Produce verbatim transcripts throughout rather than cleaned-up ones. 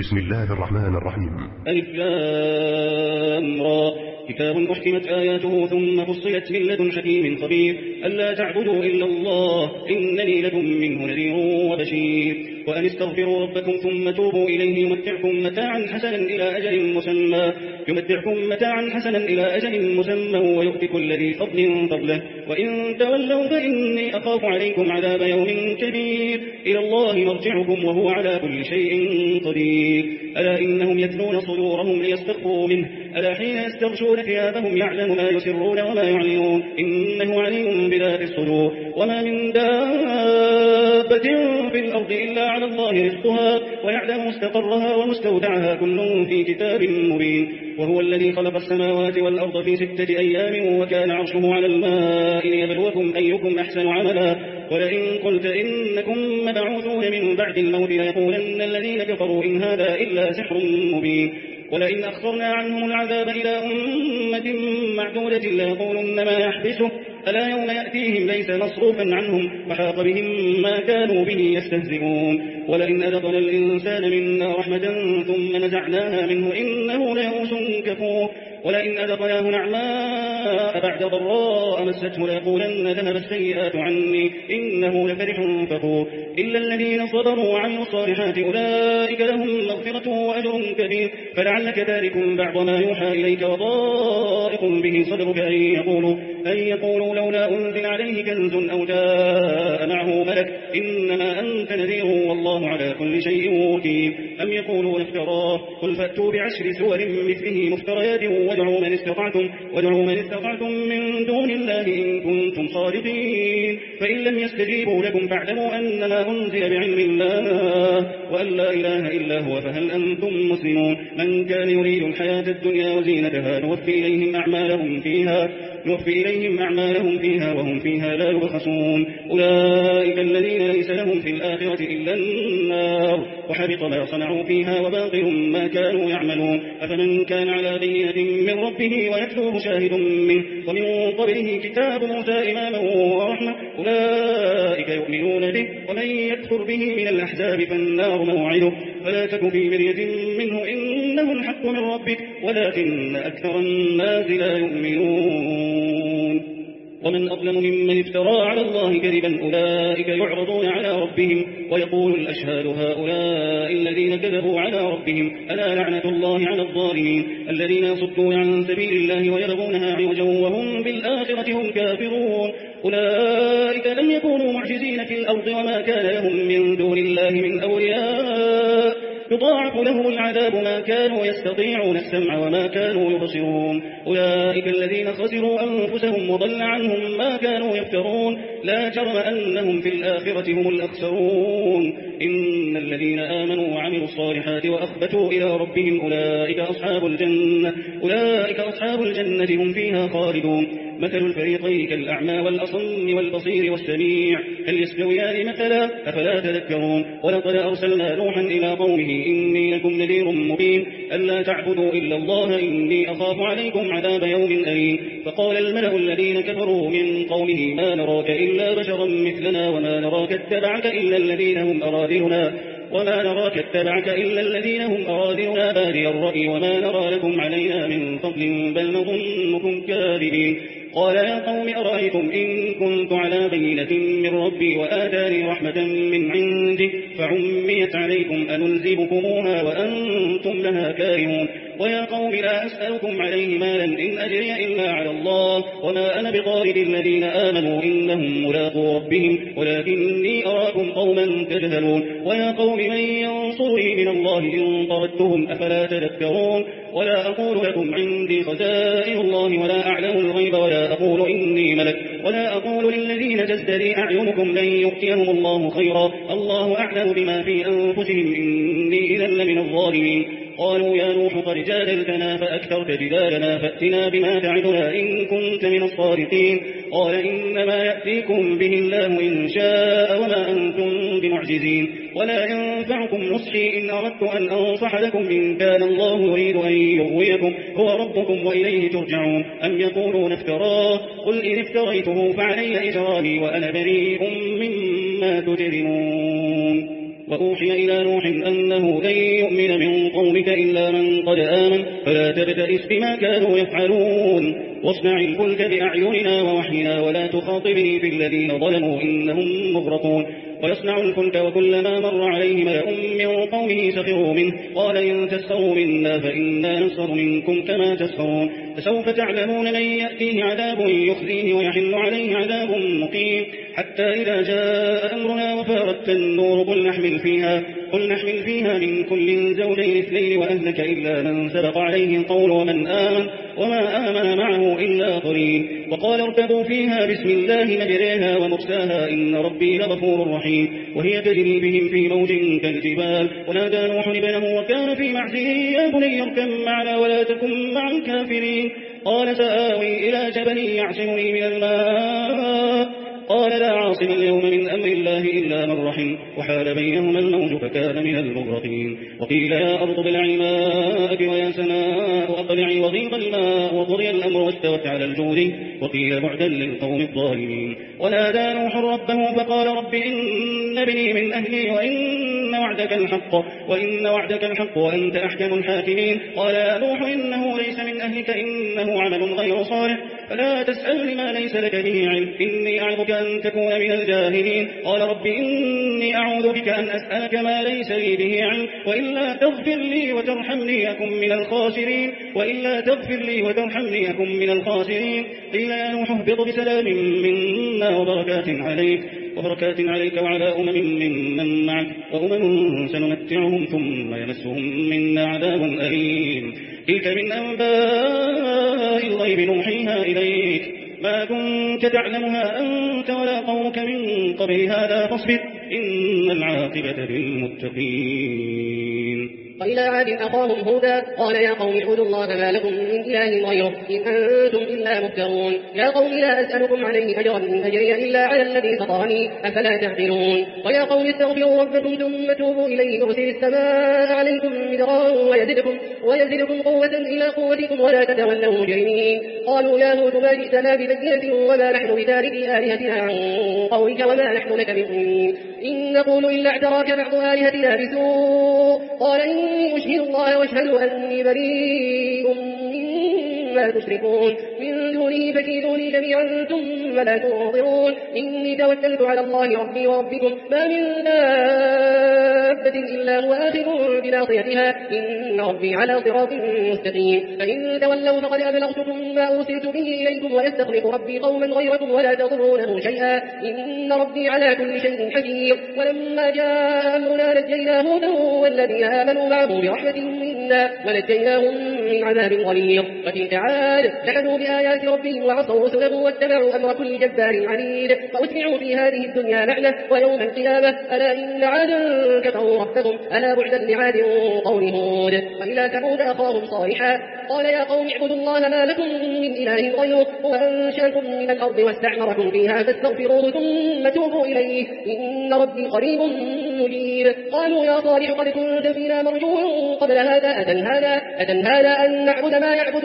بسم الله الرحمن الرحيم. ألف لام را كتاب أحكمت آياته ثم فصلت من لدن حكيم خبير ألا تعبدوا إلا الله إنني لكم منه نذير وبشير وأن استغفروا ربكم ثم توبوا إليه يمتعكم متاعا حسنا إلى أجل مسمى يمتعكم متاعا حسنا إلى أجل مسمى ويؤتي كل ذي فضل فضله وإن تولوا فإني أخاف عليكم عذاب يوم كبير إلى الله مرجعكم وهو على كل شيء قدير ألا إنهم يثنون صدورهم ليستخفوا منه ألا حين يستغشون ثيابهم يعلم ما يسرون وما يعلنون إنه عليم بذات الصدور وما من دابة في الأرض إلا على الله رزقها ويعلم مستقرها ومستودعها كل في كتاب مبين وهو الذي خلق السماوات والأرض في ستة أيام وكان عرشه على الماء ليبلوكم أيكم أحسن عملا ولئن قلت إنكم مبعوثون من بعد الموت ليقولن الذين كفروا إن هذا إلا سحر مبين ولئن أخرنا عنهم العذاب إلى أمة معدودة ليقولن ما يحبسه ألا يوم يأتيهم ليس مصروفا عنهم وحاق بهم ما كانوا به يستهزئون ولئن أذقنا الإنسان منا رحمة ثم نزعناها منه إنه ليئوس كفور ولئن أذقناه نعماء بعد ضراء مسته ليقولن ذهب السيئات عني إنه لفرح فخور إلا الذين صبروا وعملوا الصالحات أولئك لهم مغفرة وأجر كبير فلعلك تارك بعض ما يوحى إليك وضائق به صدرك أن يقولوا, أن يقولوا لولا أنزل عليه كنز أو جاء معه ملك إنما أنت نذير والله على كل شيء وكيل أم يقولون افتراه قل فأتوا بعشر سور مثله مفتريات وادعوا من استطعتم, وادعوا من استطعتم من دون الله إن كنتم صادقين فإن لم يستجيبوا لكم فاعلموا أنما أنزل بعلم الله وأن لا إله إلا هو فهل أنتم مسلمون من كان يريد الحياة الدنيا وزينتها نوفي إليهم أعمالهم فيها نوفي إليهم أعمالهم فيها وهم فيها لا يبخسون أولئك الذين ليس لهم في الآخرة إلا النار وحبط ما صنعوا فيها وباطل ما كانوا يعملون أفمن كان على بينة من ربه ويتلوه شاهد منه ومن قبله كتاب موسى إماما ورحمة أولئك يؤمنون به ومن يكفر به من الأحزاب فالنار موعده فلا تك في مرية منه إنه الحق من ربك ولكن أكثر الناس لا يؤمنون ومن أظلم ممن افترى على الله كذبا أولئك يعرضون على ربهم ويقول الأشهاد هؤلاء الذين كذبوا على ربهم ألا لعنة الله على الظالمين الذين يصدون عن سبيل الله ويبغونها عوجا وهم بالآخرة هم كافرون أولئك لم يكونوا معجزين في الأرض وما كان لهم من دون الله من أولياء يضاعف لهم العذاب ما كانوا يستطيعون السمع وما كانوا يبصرون أولئك الذين خسروا أنفسهم وضل عنهم ما كانوا يفترون لا جرم أنهم في الآخرة هم الأخسرون إن الذين آمنوا وعملوا الصالحات وأخبتوا إلى ربهم أولئك أصحاب الجنة أولئك أصحاب الجنة هم فيها خالدون مثل الفريقين كالأعمى والأصم والبصير والسميع هل يستويان مثلا أفلا تذكرون ولقد أرسلنا نوحا إلى قومه إني لكم نذير مبين ألا تعبدوا إلا الله إني أخاف عليكم عذاب يوم أليم فقال الملأ الذين كفروا من قومه ما نراك إلا بشرا مثلنا وما نراك اتبعك إلا الذين هم أرادلنا وما نراك اتبعك إلا الذين هم أرادلنا بادي الرأي وما نرى لكم علينا من فضل بل نظنكم كاذبين قال يا قوم أرأيتم إن كنت على بينة من ربي وآتاني رحمة من عنده فعميت عليكم أنلزمكموها وأنتم لها كارهون ويا قوم لا أسألكم عليه مالا إن أجري إلا على الله وما أنا بطارد الذين آمنوا إنهم ملاقو ربهم ولكني أراكم قوما تجهلون ويا قوم من ينصرني من الله إن طردتهم أفلا تذكرون ولا أقول لكم عندي خزائن الله ولا أعلم الغيب ولا أقول إني ملك ولا أقول للذين تزدري أعينكم لن يؤتيهم الله خيرا الله أعلم بما في أنفسهم إني إذا لمن الظالمين قالوا يا نوح قد جادلتنا فأكثرت جدالنا فأتنا بما تعدنا إن كنت من الصادقين قال إنما يأتيكم به الله إن شاء وما أنتم بمعجزين ولا ينفعكم نصحي إن أردت أن أنصح لكم إن كان الله يريد أن يغويكم هو ربكم وإليه ترجعون أم يقولون افتراه قل إن افتريته فعلي إجرامي وأنا بريء مما تجرمون وأوحي إلى نوح أنه لن يؤمن من قومك إلا من قد آمن فلا تبتئس بما كانوا يفعلون واصنع الفلك بأعيننا ووحينا ولا تخاطبني في الذين ظلموا إنهم مغرقون ويصنع الفلك وكلما مر عليه ملأ من قومه سخروا منه قال إن تسخروا منا فإنا نسخر منكم كما تسخرون فسوف تعلمون من يأتيه عذاب يخزيه ويحل عليه عذاب مقيم حتى إذا جاء أمرنا وفارت النور قل نحمل فيها, قل نحمل فيها من كل زوجين اثنين وأهلك إلا من سبق عليه القول ومن آمن وما آمن معه إلا قليل وقال اركبوا فيها بسم الله مجريها ومرساها إن ربي لغفور رحيم وهي تجري بهم في موج كالجبال ونادى نوح ابنه وكان في معزه يا بني اركب معنا ولا تكن مع الكافرين قال سآوي إلى جبل يعصمني من الماء قال لا عاصم اليوم من أمر الله إلا من رحم وحال بينهما الموج فكان من المغرقين وقيل يا أرض ابلعي ماءك ويا سماء أقلعي وغيض الماء وقضي الأمر واستوت على الجود وقيل بعدا للقوم الظالمين ونادى نوح ربه فقال رب إن ابني من أهلي وإن وعدك الحق وإن وعدك الحق وأنت أحكم الحاكمين قال يا نوح إنه ليس من أهلك إنه عمل غير صالح فلا تسأل ما ليس لك به علم إني أعظك أن تكون من الجاهلين قال رب إني أعوذ بك أن أسألك ما ليس لي به علم وإلا تغفر لي وترحمني أكن من الخاسرين وإلا تغفر لي وترحمني أكن من الخاسرين قيل يا نوح اهبط بسلام منا وبركات عليك وبركات عليك وعلى أمم ممن معك وأمم سنمتعهم ثم يمسهم منا عذاب أليم تلك من أنباء الغيب نوحيها إليك ما كنت تعلمها أنت ولا قومك من قبل هذا فاصبر إن العاقبة للمتقين وإلى عاد أخاهم هودا قال يا قوم اعبدوا الله ما لكم من إله غيره إن أنتم إلا مفترون يا قوم لا أسألكم عليه أجرا إن أجري إلا على الذي فطرني أفلا تعقلون ويا قوم استغفروا ربكم ثم توبوا إليه يرسل السماء عليكم مدرارا ويزدكم, ويزدكم قوة إلى قوتكم ولا تتولوا مجرمين قالوا يا هود ما جئتنا ببينة وما نحن بتاركي آلهتنا عن قولك وما نحن لك بمؤمنين إن نقول إلا اعتراك بعض آلهتنا بسوء قال إني أشهد الله واشهد أني بريء مما تشركون من دونه فكيدوني جميعا ثم لا تنظرون إني توكلت على الله ربي وربكم ما من دابة إلا هو آخذ بناصيتها إن ربي على صراط مستقيم فإن تولوا فقد أبلغتكم ما أرسلت به إليكم ويستخلف ربي قوما غيركم ولا تضرونه شيئا إن ربي على كل شيء حكيم ولما جاء أمرنا نجينا هودا والذين آمنوا معه برحمة منا ونجيناهم من عذاب غليظ وتلك عاد جحدوا بآيات ربهم وعصوا رسله واتبعوا أمر كل جبار عنيد فأتبعوا في هذه الدنيا لعنة ويوم القيامة ألا إن عادا كفروا ربهم ألا بعدا لعاد قوم هود وإلى ثمود أخاهم صالحا قال يا قوم اعبدوا الله ما لكم من إله غيره وأنشأكم من الأرض واستعمركم فيها فاستغفروه ثم توبوا إليه إن ربي قريب مجيب قالوا يا صالح قد كنت فينا مرجوا قبل هذا أتنهانا, أتنهانا أن نعبد ما يعبد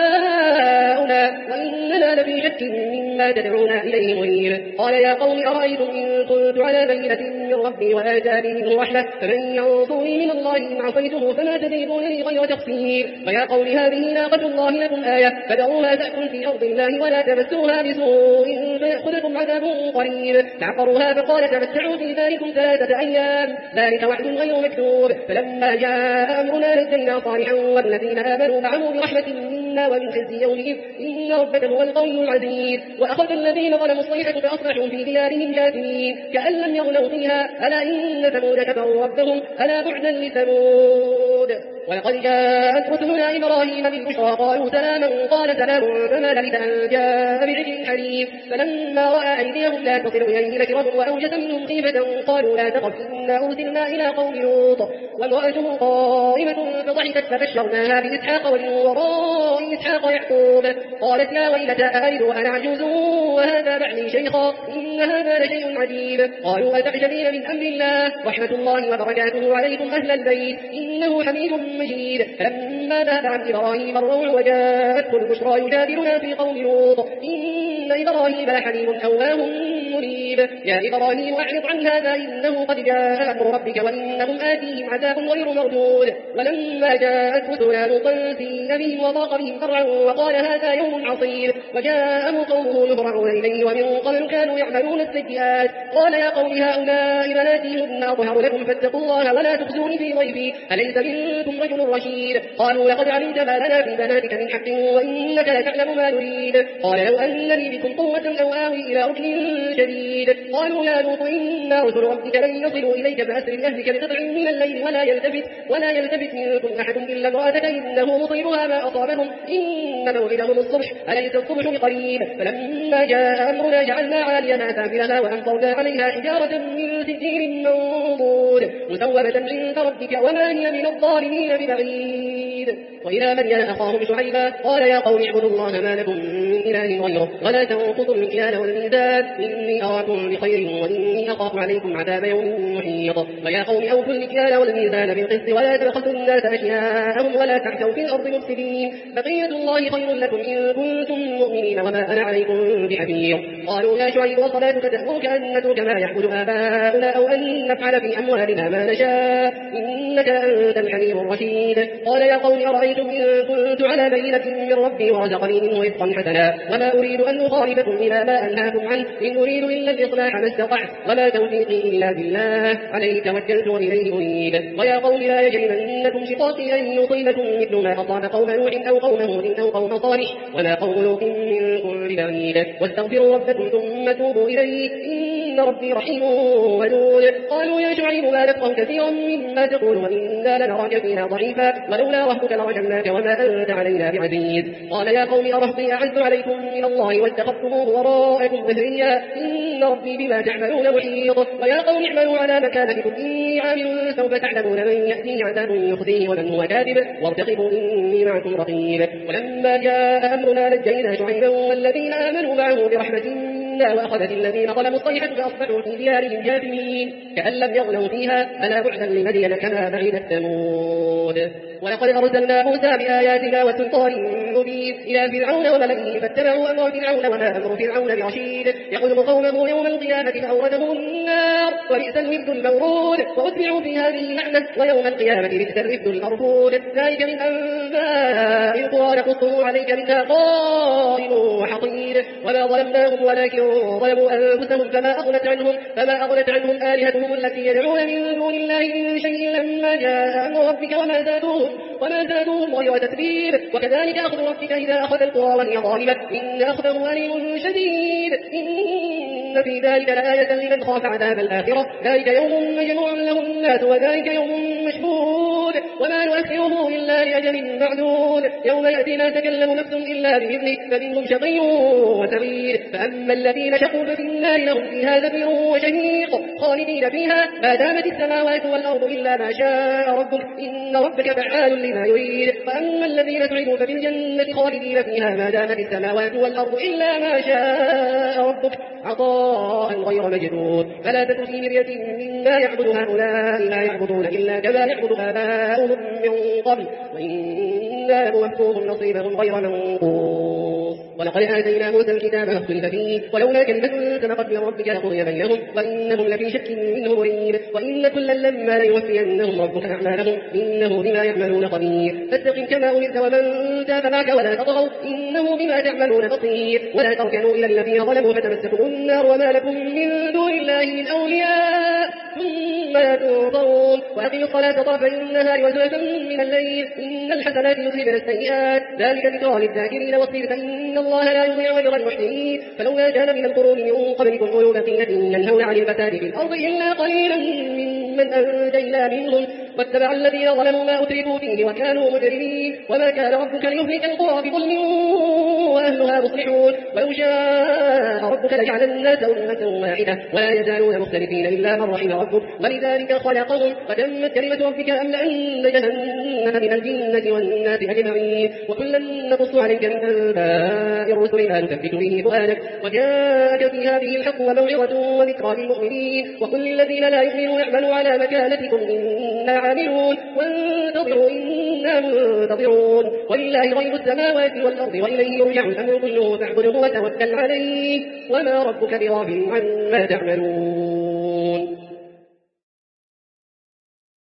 آباؤنا وإننا لفي شك مما تدعونا إليه مريب قال يا قوم أرأيتم إن كنت على بينة من ربي وآتاني منه رحمة فمن ينصرني من الله إن عصيته فما تزيدونني غير تقصير ويا قوم هذه ناقة الله لكم آية فدعوها تأكل في أرض الله ولا تمسوها بسوء فيأخذكم عذاب قريب فعقروها فقال تمتعوا في ذلكم ثلاثة أيام ذلك وعد غير مكتوب فلما جاء أمرنا نجينا صالحا والذين آمنوا معه برحمة منا ومن خزي يومئذ إن ربك هو القوي العزيز وأخذ الذين ظلموا الصيحة فأصبحوا في ديارهم جاثمين كأن لم يغنوا فيها ألا إن ثمود كفروا ربهم ألا بعدا لثمود ولقد جاءت رسلنا إبراهيم بالبشرى قالوا سلاما قال سلام فما لبث أن جاء بعجل حليم فلما رأى أيديهم لا تصل إليه نكرهم وأوجس منهم خيفة قالوا لا تخف إنا أرسلنا إلى قوم لوط وامرأته قائمة فضحكت فبشرناها بإسحاق ومن وراء إسحاق يعقوب قالت يا ويلتى أألد وأنا عجوز وهذا بعلي شيخا إن هذا لشيء عجيب. قالوا أتعجبين من أمر الله رحمة الله وبركاته عليكم أهل البيت إنه حميد مجيد. فلما ذهب عن إبراهيم الروع وجاءته البشرى يجادلنا في قوم لوط إن إبراهيم لحليم أواه منيب. يا إبراهيم أعرض عن هذا إنه قد جاء أمر ربك وإنهم آتيهم عذاب غير مردود. ولما جاءت رسلنا لوطا سيء بهم وضاق بهم ذرعا وقال هذا يوم عصيب. وجاءه قومه يهرعون إليه ومن قبل كانوا يعملون السيئات. قال يا قوم هؤلاء بناتي هن أطهر لكم فاتقوا الله ولا تخزوني في ضيفي أليس منكم رجل رشيد. قالوا لقد علمت ما لنا في بناتك من حق وإنك لتعلم ما نريد. قال لو أن لي بكم قوة أو آوي إلى ركن شديد. قالوا يا لوط إنا رسل ربك لن يصلوا إليك فأسر بأهلك بقطع من الليل ولا يلتفت ولا يلتفت منكم أحد إلا امرأتك إنه مصيبها ما أصابهم إن موعدهم الصبح أليس الصبح بقريب. فلما جاء أمرنا جعلنا عاليها سافلها وأمطرنا عليها حجارة من سجيل منضود مسومة عند ربك وما هي من الظالمين ببعيد. وإلى مدين أخاهم شعيبا قال يا قوم اعبدوا الله ما لكم من إله غيره ولا تنقضوا المكيال والميزان إني أراكم بخير وإني أخاف عليكم عذاب يوم محيط. ويا قوم أوفوا المكيال والميزان بالقسط ولا تبخسوا الناس أشياءهم ولا تعثوا في الأرض مفسدين بقية الله خير لكم إن كنتم مؤمنين وما أنا عليكم بحفيظ. قالوا يا شعيب وصلاتك تأمرك أن نترك ما يعبد آباؤنا أو أن نفعل في أموالنا ما نشاء إنك أنت الحليم الرشيد. قال يا قوم أرأيتم إن كنت على بينة من ربي ورزقني منه رزقا حسنا وما أريد أن أخالفكم إلى ما أنهاكم عنه إن أريد إلا الإصلاح ما استطعت وما توفيقي إلا بالله عليه توكلت وإليه أنيب. ويا قوم لا يجرمنكم شقاقي أن يصيبكم مثل ما أصاب قوم نوح أو قوم هود أو قوم صالح وما قوم لوط منكم ببعيد. واستغفروا ربكم ثم توبوا إليه إن ربي رحيم ودود. قالوا يا شعيب ما نفقه كثيرا مما تقول وإنا لنراك فينا ضعيفا ولولا رهبك لرجمناك وما أنت علينا بعزيز. قال يا قوم أرهطي أعز عليكم من الله واتخذتموه وراءكم ظهريا إن ربي بما تعملون محيط. ويا قوم اعملوا على مكانتكم إني عامل سوف تعلمون من يأتيه عذاب يخزيه ومن هو كاذب وارتقبوا إني معكم رقيب. ولما جاء أمرنا نجينا شعيبا والذين آمنوا معه برحمة منا وأخذت الذين ظلموا الصيحة فأصبحوا في ديارهم جاثمين كأن لم يغنوا فيها ألا بعدا لمدين كما بعدت ثمود. ولقد أرسلنا موسى بآياتنا وسلطان مبين إلى فرعون وملئه فاتبعوا أمر فرعون وما أمر فرعون برشيد يقدم قومه يوم القيامة فأوردهم النار وبئس الورد المورود وأتبعوا في هذه اللعنة ويوم القيامة بئس الرفد المرفود. ذلك من أنباء القرى نقصه عليك منها قائم وحصيد. وما ظلمناهم ولكن ظلموا أنفسهم فما أغنت عنهم فما أغنت عنهم آلهتهم التي يدعون من دون الله من شيء لما جاء أمر ربك وما زادوهم وما زادوهم غير تتبيب. وكذلك أخذ ربك إذا أخذ القرى وهي ظالمة إن أخذه أليم شديد إن في ذلك لآية لمن خاف عذاب الآخرة ذلك يوم مجموع له الناس وذلك يوم مشهود وما نؤخره إلا لأجل معدود يوم يأتي لا تكلم نفس إلا بإذنه فمنهم شقي وسعيد. فأما الذين شقوا ففي النار لهم فيها زفير وشهيق خالدين فيها ما دامت السماوات والأرض إلا ما شاء ربك إن ربك فعال لما يريد. فأما الذين سعدوا ففي الجنة خالدين فيها ما دامت السماوات والأرض إلا ما شاء ربك عطاء غير مجدود. فلا تك في مرية مما يعبد هؤلاء لا يعبدون إلا كما يعبد آباؤهم من قبل وإنا لموفوهم نصيبهم غير منقوص. ولقد آتينا موسى الكتاب فاختلف فيه ولولا كلمة سبقت من ربك لقضي بينهم وإنهم لفي شك منه مريب. وإن كلا لما ليوفينهم ربك أعمالهم إنه بما يعملون خبير. فاستقم كما أمرت ومن تاب معك ولا تطغوا إنه بما تعملون بصير. ولا تركنوا إلى الذين ظلموا فتمسكوا النار وما لكم من دون الله من أولياء ثم لا تنصرون. وأقيموا الصلاة طرفي النهار وزلفا من الليل إن الحسنات يذهبن السيئات ذلك ذكرى للذاكرين واصبر فإن الله لا يضيع أجر المحسنين. فلولا كان من القرون من قبلكم أولو بقية ينهون عن الفساد في الأرض إلا قليلا ممن أنجينا منهم واتبع الذين ظلموا ما أتركوا فيه وكانوا مجرمين وما كان ربك ليهلك القرى بظلم وأهلها مصلحون ولو شاء ربك لجعل الناس أمة واحدة ولا يزالون مختلفين إلا من رحم ربك ولذلك خلقهم وتمت كلمة ربك أملأن جهنم من الجنة والناس أجمعين وكلا نقص عليك من أنباء الرسل ما نثبت به فؤادك وجاءك في هذه الحق وموعظة وذكرى للمؤمنين وكل الذين لا يؤمنون اعملوا على مكانتكم إنا عاملون وانتظروا إنا منتظرون ولله غيب السماوات والأرض وإليه يرجع الأمر كله فاعبده وتوكل عليه وما ربك بغافل عما تعملون